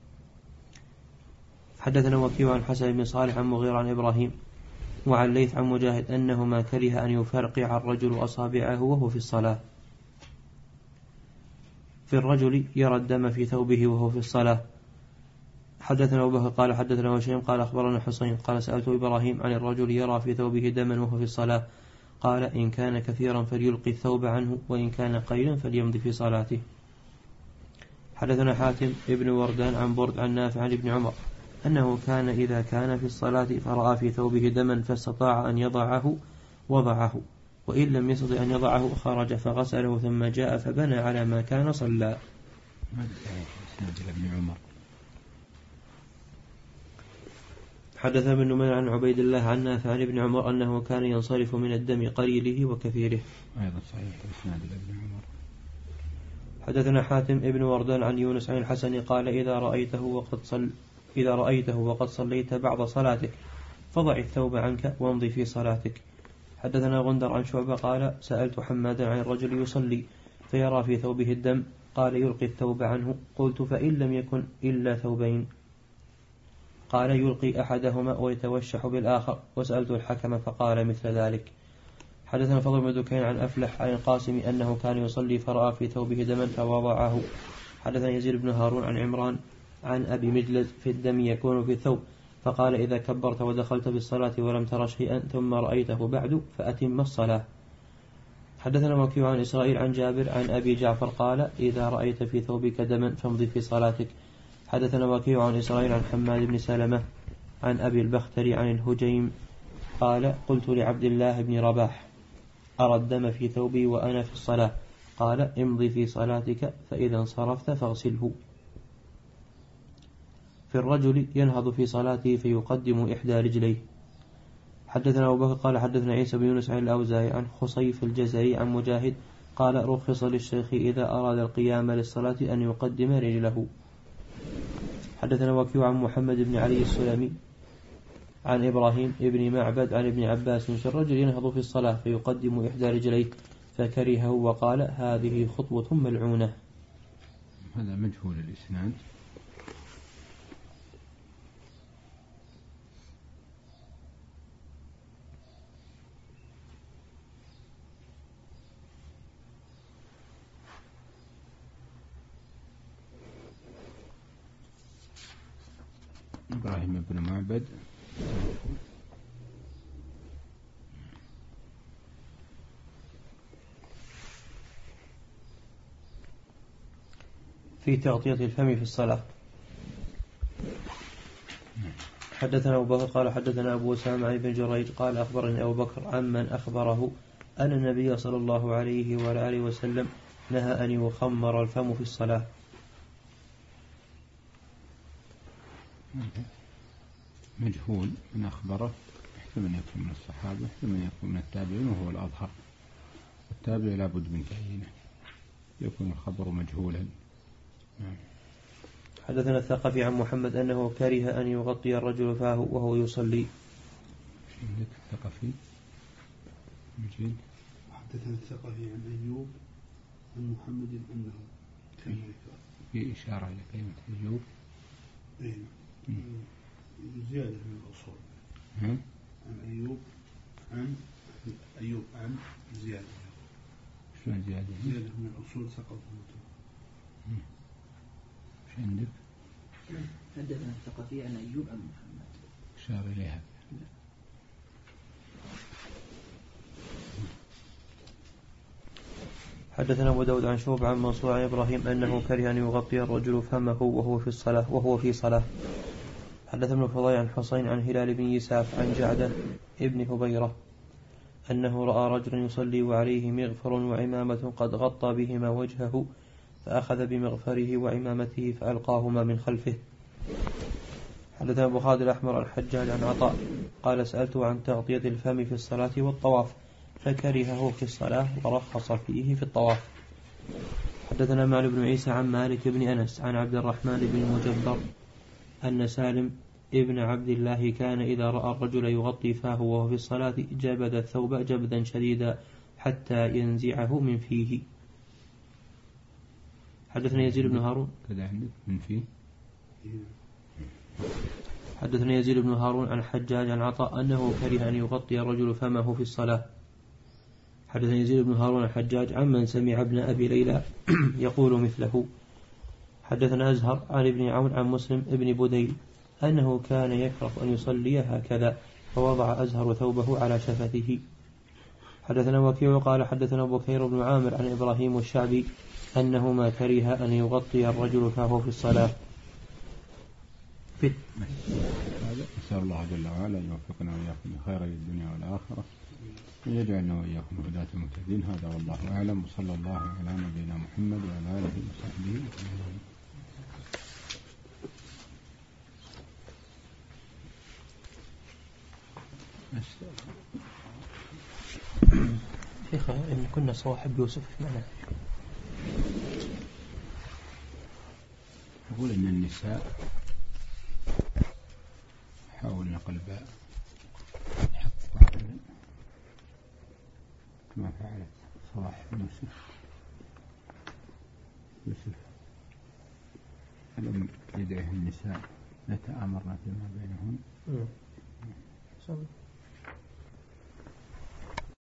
حدثنا وكيع عن حسن بن صالح عن مغيرة عن إبراهيم وعن ليث عن مجاهد أنه ما كره أن يفرقع الرجل أصابعه وهو في الصلاة. في الرجل يرى الدم في ثوبه وهو في الصلاة. حدثنا أبو بكر قال حدثنا وشيم قال أخبرنا حسين قال سألت إبراهيم عن الرجل يرى في ثوبه دما وهو في الصلاة، قال إن كان كثيرا فليلقي الثوب عنه وإن كان قليلا فليمضي في صلاته. حدثنا حاتم ابن وردان عن برد عن نافع عن ابن عمر أنه كان إذا كان في الصلاة فرأى في ثوبه دما فاستطاع أن يضعه وضعه، وإن لم يستطع أن يضعه خرج فغسله ثم جاء فبنى على ما كان صلى. حدث ابن نمير عن عبيد الله عن نافع عن ابن عمر أنه كان ينصرف من الدم قليله وكثيره. أيضا صحيح إسناد ابن عمر. حدثنا حاتم ابن وردان عن يونس عن الحسن قال إذا رأيته وقد صل إذا رأيته وقد صليت بعض صلاتك فضع الثوب عنك وامضي في صلاتك. حدثنا غندر عن شعبة قال سألت حمادا عن الرجل يصلي فيرى في ثوبه الدم قال يلقي الثوب عنه، قلت فإن لم يكن إلا ثوبين، قال يلقي أحدهما ويتوشح بالآخر، وسألت الحكم فقال مثل ذلك. حدثنا فضل بن دكين عن أفلح عن القاسم أنه كان يصلي فرأى في ثوبه دما فوضعه. حدثنا يزيد بن هارون عن عمران عن أبي مجلز في الدم يكون في الثوب، فقال إذا كبرت ودخلت بالصلاة ولم تر شيئا ثم رأيته بعد فأتم الصلاة. حدثنا وكيع عن إسرائيل عن جابر عن أبي جعفر قال إذا رأيت في ثوبك دما فامضي في صلاتك. حدثنا وكيع عن إسرائيل عن حماد بن سلمة عن أبي البختري عن الهجيم قال قلت لعبد الله بن رباح أرى الدم في ثوبي وأنا في الصلاة، قال امضي في صلاتك فإذا انصرفت فاغسله. في الرجل ينهض في صلاته فيقدم إحدى رجليه. حدثنا أبو بكر قال حدثنا عيسى بن يونس عن الأوزاعي عن خصيف الجزري عن مجاهد قال رخص للشيخ إذا أراد القيام للصلاة أن يقدم رجله. حدثنا وكيع عن محمد بن علي السلمي عن إبراهيم ابن معبد عن ابن عباس في الرجل ينهض في الصلاة فيقدم إحدى رجليه فكرهه وقال هذه خطوة ملعونة. هذا مجهول الإسناد. إبراهيم بن معبد في تغطية الفم في الصلاة. حدثنا أبو بكر قال حدثنا أبو أسامة عن ابن جريج قال أخبرني أبو بكر عمن أخبره أن النبي صلى الله عليه وآله وسلم نهى أن يخمر الفم في الصلاة. مجهول من أخبره، احتمل أن يكون من الصحابة، احتمل أن يكون من التابعين، وهو الأظهر. التابع لابد من تعيينه، يكون الخبر مجهولا. حدثنا الثقفي عن محمد أنه كره أن يغطي الرجل فاه وهو يصلي. عندك الثقفي مجيد. حدثنا الثقفي عن أيوب عن محمد أنه كان في إشارة إلى كلمة أيوب. إيه. زيادة من الأصول. هم؟ عن أيوب عن أيوب عن زيادة. شلون زيادة؟ زيادة من الأصول سقط متى. شو عندك؟ حدثنا الثقفي عن أيوب عن محمد. أشار إليها. حدثنا أبو داود عن شعبة عن منصور عن إبراهيم أنه كره أن يغطي الرجل فمه وهو في الصلاة وهو في صلاة. حدثنا ابن فضيل عن حسين عن هلال بن يساف عن جعدة ابن هبيرة أنه رأى رجلا يصلي وعليه مغفر وعمامة قد غطى بهما وجهه فأخذ بمغفره وعمامته فألقاهما من خلفه. حدثنا أبو خالد الأحمر الحجاج عن عطاء قال سألته عن تغطية الفم في الصلاة والطواف فكرهه في الصلاة ورخص فيه في الطواف. حدثنا معل بن عيسى عن مالك بن أنس عن عبد الرحمن بن المجبر أن سالم ابن عبد الله كان إذا رأى الرجل يغطي فاه وهو في الصلاة جبد الثوب جبدا شديدا حتى ينزعه من فيه. حدثنا يزيد بن هارون من فيه حدثنا يزيد بن هارون عن حجاج عن عطاء أنه كره أن يغطي الرجل فمه في الصلاة. حدثنا يزيد بن هارون الحجاج عمن سمع ابن أبي ليلى يقول مثله. حدثنا أزهر عن ابن عون عن مسلم ابن بديل أنه كان يكره أن يصلي هكذا فوضع أزهر ثوبه على شفته. حدثنا وكيع قال حدثنا بكير بن عامر عن إبراهيم الشعبي أنه ما كره أن يغطي الرجل فهو في الصلاة. نسأل الله جل وعلا أن يوفقنا وإياكم لخير الدنيا والآخرة ويجعلنا وإياكم هداة المهتدين. هذا والله أعلم وصلى الله على نبينا محمد وعلى آله وصحبه أجمعين. شيخ إن كنا صواحب يوسف معنا. أقول إن النساء حاولنا قلبها كما فعلت صواحب يوسف يوسف ألم يدعه النساء لتآمرنا فيما بينهن.